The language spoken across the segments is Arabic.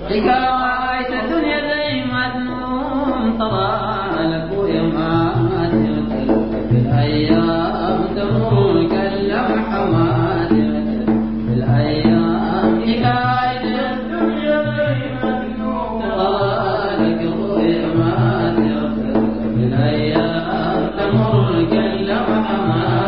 حكاية الدنيا زي ما تنوم طوالك ويومات الأيام تمر كاللمحة ما الأيام حكاية الدنيا زي ما تنوم طوالك ويومات الأيام تمر كاللمحة ما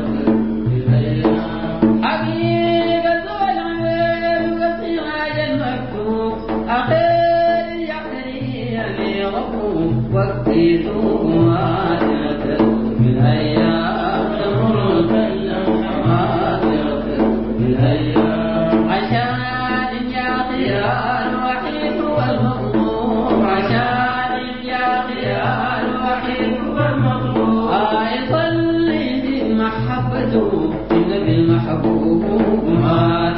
وقتي ثوما بالأيام تمر كاللمحة بالأيام عشان يا خيال وحيد والمظلوم عشان يا خيال وحيد والمظلوم يصلي في محبته النبي المحبوب ما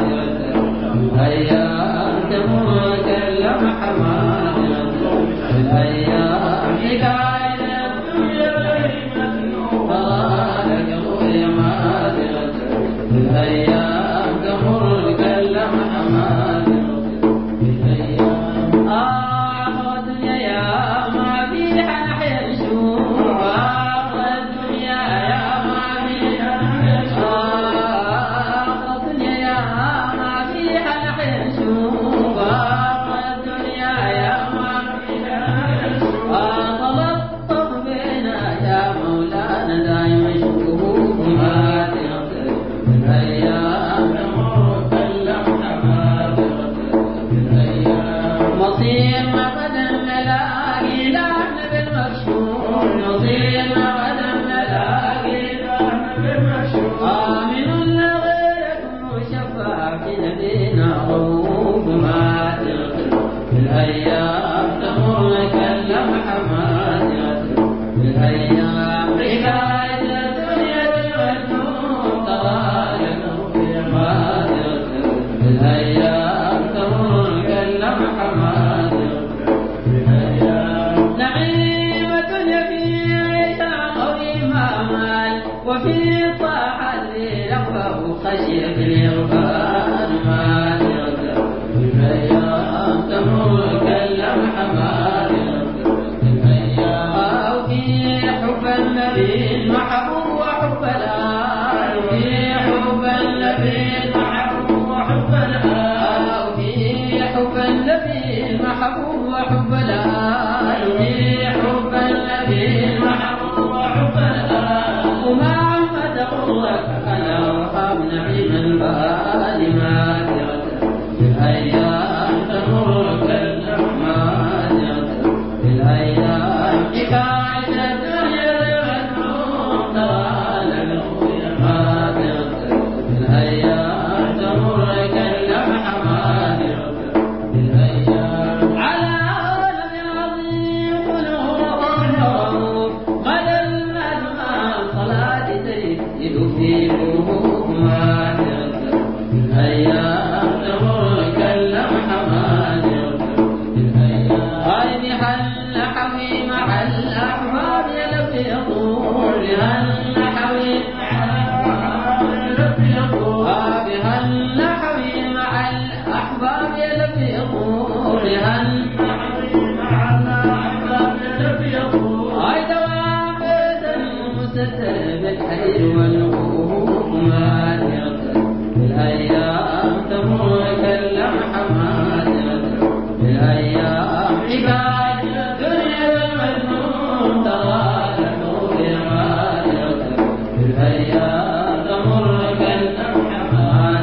الأيام تمر كاللمحة ما الأيام حكاية الدنيا زي ما تنوم طوالك ويومات الأيام تمر كاللمحة ما الأيام الدنيا يا ما فيها نحيا نشوف الدنيا يا ما فيها نحيا نشوف الدنيا يا ما فيها نحيا نشوف الدنيا يا ما تلطف بنا يا مولانا دايما شكوك ما الأيام تمر كاللمحة ما الأيام مصير ما غدا نلاقي لعنة بالمكشوف مصير ما غدا نلاقي لعنة بالمكشوف من غيرك مشفع في نبينا غروب ما الأيام تمر كاللمحة ما الأيام حكاية الدنيا بالمجنون طوالك ما الأيام تمر كاللمحة ما الأيام نعيمة في عيشها قويمة مال وفي طاعة للأخوة خشية الإغفال ما الأيام تمر كاللمحة ما حب النبي المحبوب وحب الآل في حب النبي المحبوب وحب الآل في حب النبي المحبوب وحب الآل في حب النبي المحبوب وحب الآل وما عمد الله أنا وخاب نعيم البال ما الأيام تمر كاللمحة الأيام حكاية الدنيا بالمجنون طوالك ويومات الأيام تمر كاللمحة ما الأيام على عالم عظيم ونور النور مدى المجمع صلاة تجد في قلوب ما الأيام تمر كاللمحة ما الأيام بهل حوي مع الأحباب يلف يطول بهل حوي مع الأحباب يلف يطول بهل حوي مع الأحباب يلف يطول بهل حوي مع الأحباب يلف يطول دوام بيت المستتر بالخير والغفور ما الأيام تمر كاللمحة ما الأيام حكاية الدنيا بالمجنون طوالك ويومات الأيام تمر كاللمحة ما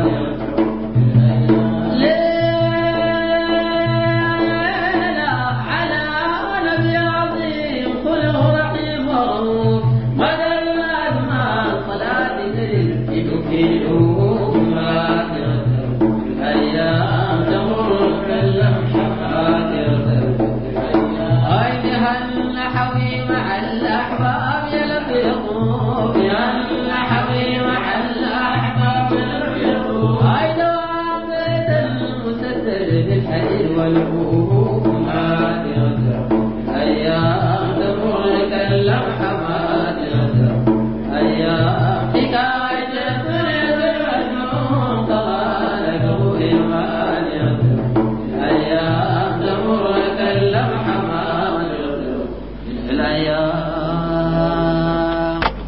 ليلة على نبي عظيم خلق رحيم ورؤوف مدى الأزمان صلاة تجد في أمات الأيام تمر كاللمحة هل حوي مع الأحباب يلف يطوف هل حوي مع الأحباب يلف يطوف دوام بيت المستتر بالحيل والبوب